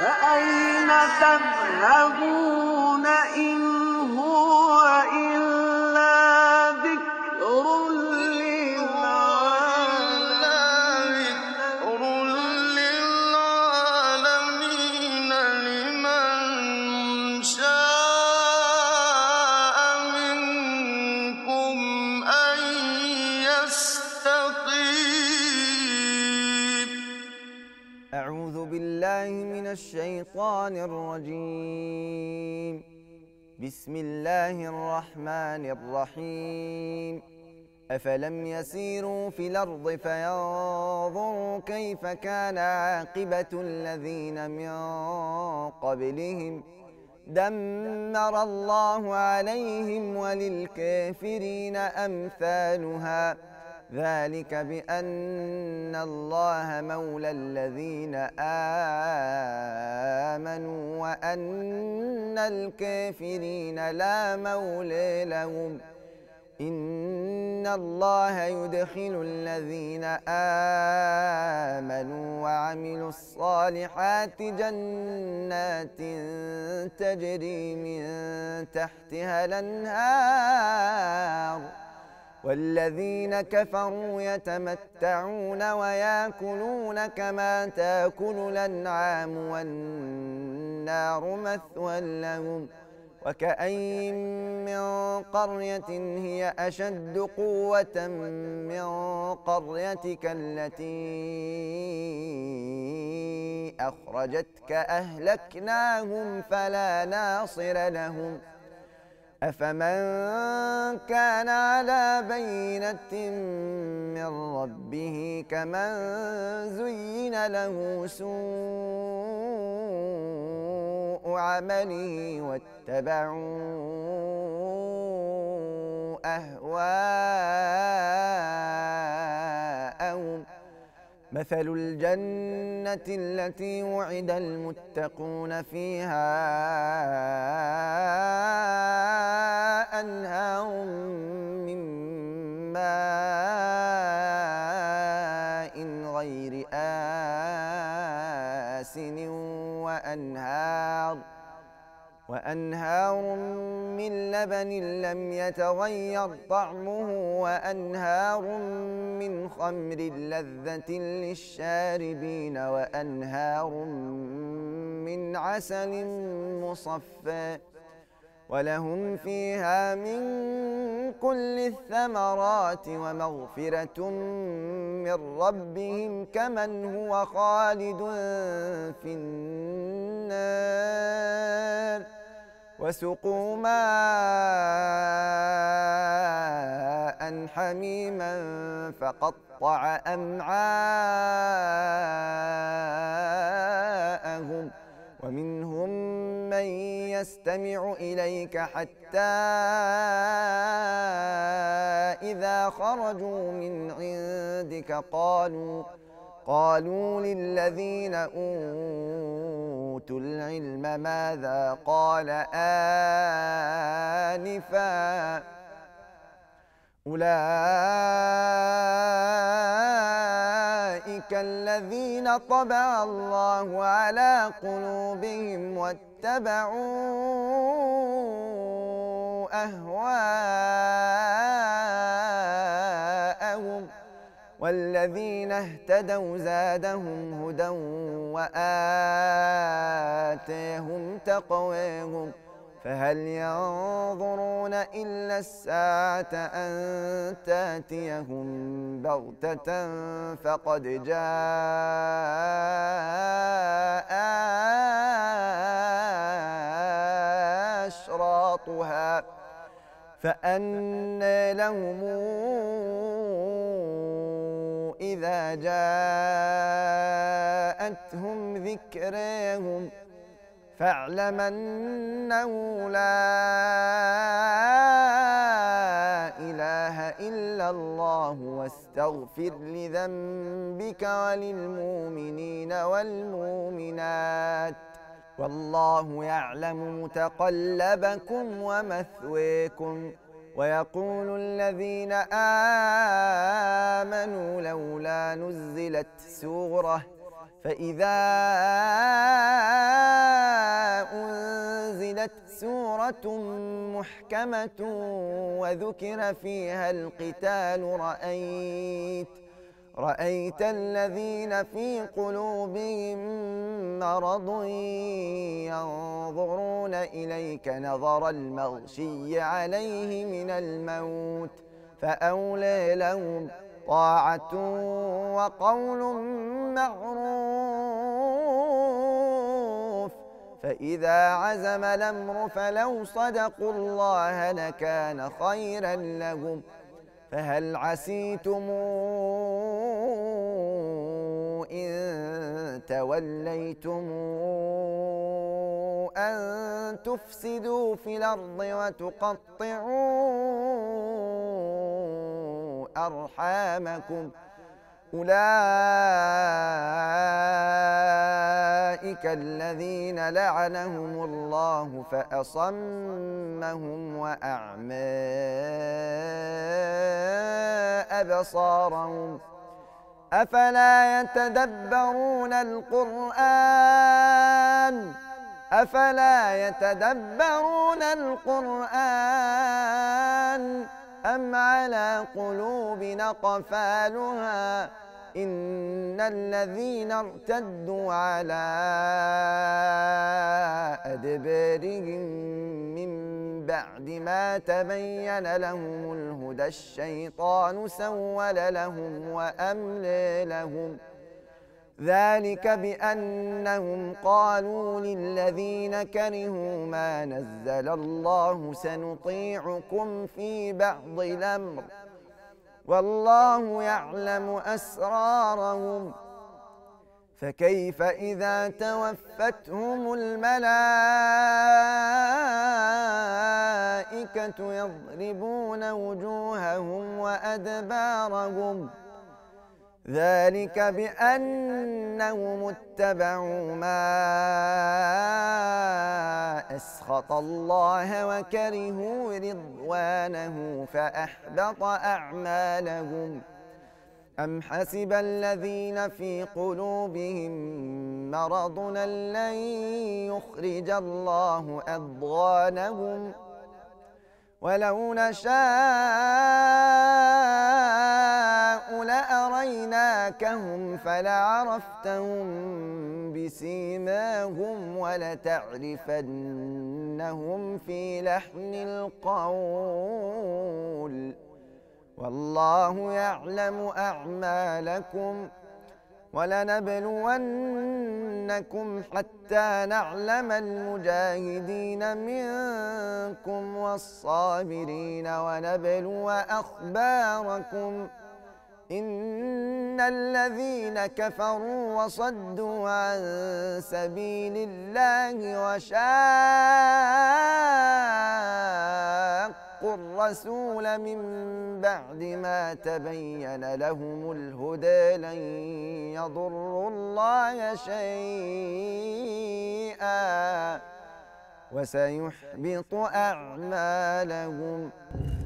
فأين تذهبون إن هو إلا ذكر للعالمين لمن شاء منكم أن يستقيم. أعوذ بالله من الشيطان الرجيم. بسم الله الرحمن الرحيم. أفلم يسيروا في الأرض فينظروا كيف كان عاقبة الذين من قبلهم دمر الله عليهم وللكافرين أمثالها ذلك بأن الله مولى الذين آمنوا وأن الكافرين لا مولى لهم. إن الله يدخل الذين آمنوا وعملوا الصالحات جنات تجري من تحتها الأنهار والذين كفروا يتمتعون ويأكلون كما تأكل الأنعام والنار مثوى لهم. وكأين من قرية هي أشد قوة من قريتك التي أخرجتك أهلكناهم فلا ناصر لهم. أفمن كان على بينة من ربه كمن زين له سوء عمله واتبعوا أهواءهم. مثل الجنة التي وعد المتقون فيها أنهار من ماء غير آسن وأنهار من لبن لم يتغير طعمه وأنهار من خمر لذة للشاربين وأنهار من عسل مصفى ولهم فيها من كل الثمرات ومغفرة من ربهم كمن هو خالد في النار وسقوا ماء حميما فقطع أمعاءهم ومنهم من يستمع إليك حتى إذا خرجوا من عندك قالوا للذين أوتوا العلم ماذا قال آنفا أولئك الذين طبع الله على قلوبهم واتبعوا أهواءهم والذين اهتدوا زادهم هدى وآتاهم تقواهم فهل ينظرون إلا الساعة أن تأتيهم بغتة فقد جاء أشراطها فأنى لهم إذا جاءتهم ذكراهم فاعلم أنه لا إله إلا الله واستغفر لذنبك وللمؤمنين والمؤمنات والله يعلم متقلبكم ومثواكم. ويقول الذين آمنوا لولا نزلت سورة فإذا أنزلت سورة محكمة وذكر فيها القتال رأيت الذين في قلوبهم مرض ينظرون إليك نظر المغشي عليه من الموت فأولى لهم طاعة وقول معروف. فإذا عزم الأمر فلو صدقوا الله لكان خيرا لهم. فهل عسيتم إن توليتم أن تفسدوا في الأرض وتقطعوا أرحامكم أولئك الذين لعنهم الله فأصمهم وأعمى أبصارهم أفلا يتدبرون القرآن أم على قلوب أقفالها إن الذين ارتدوا على أدبارهم من بعد ما تبين لهم الهدى الشيطان سول لهم وأملى لهم ذلك بأنهم قالوا للذين كرهوا ما نزل الله سنطيعكم في بعض الأمر والله يعلم أسرارهم. فكيف إذا توفتهم الملائكة يضربون وجوههم وأدبارهم ذلك بأنهم اتبعوا ما أسخط الله وكرهوا رضوانه فأحبط أعمالهم. أم حسب الذين في قلوبهم مرض لن يخرج الله أضغانهم ولو نشاء لأريناكهم فلعرفتهم بسيماهم ولتعرفنهم في لحن القول والله يعلم أعمالكم ولنبلونكم حتى نعلم المجاهدين منكم والصابرين ونبلو أخباركم إن الذين كفروا وصدوا عن سبيل الله وشاقوا الرسول من بعد ما تبين لهم الهدى لن يضروا الله شيئا وسيحبط أعمالهم.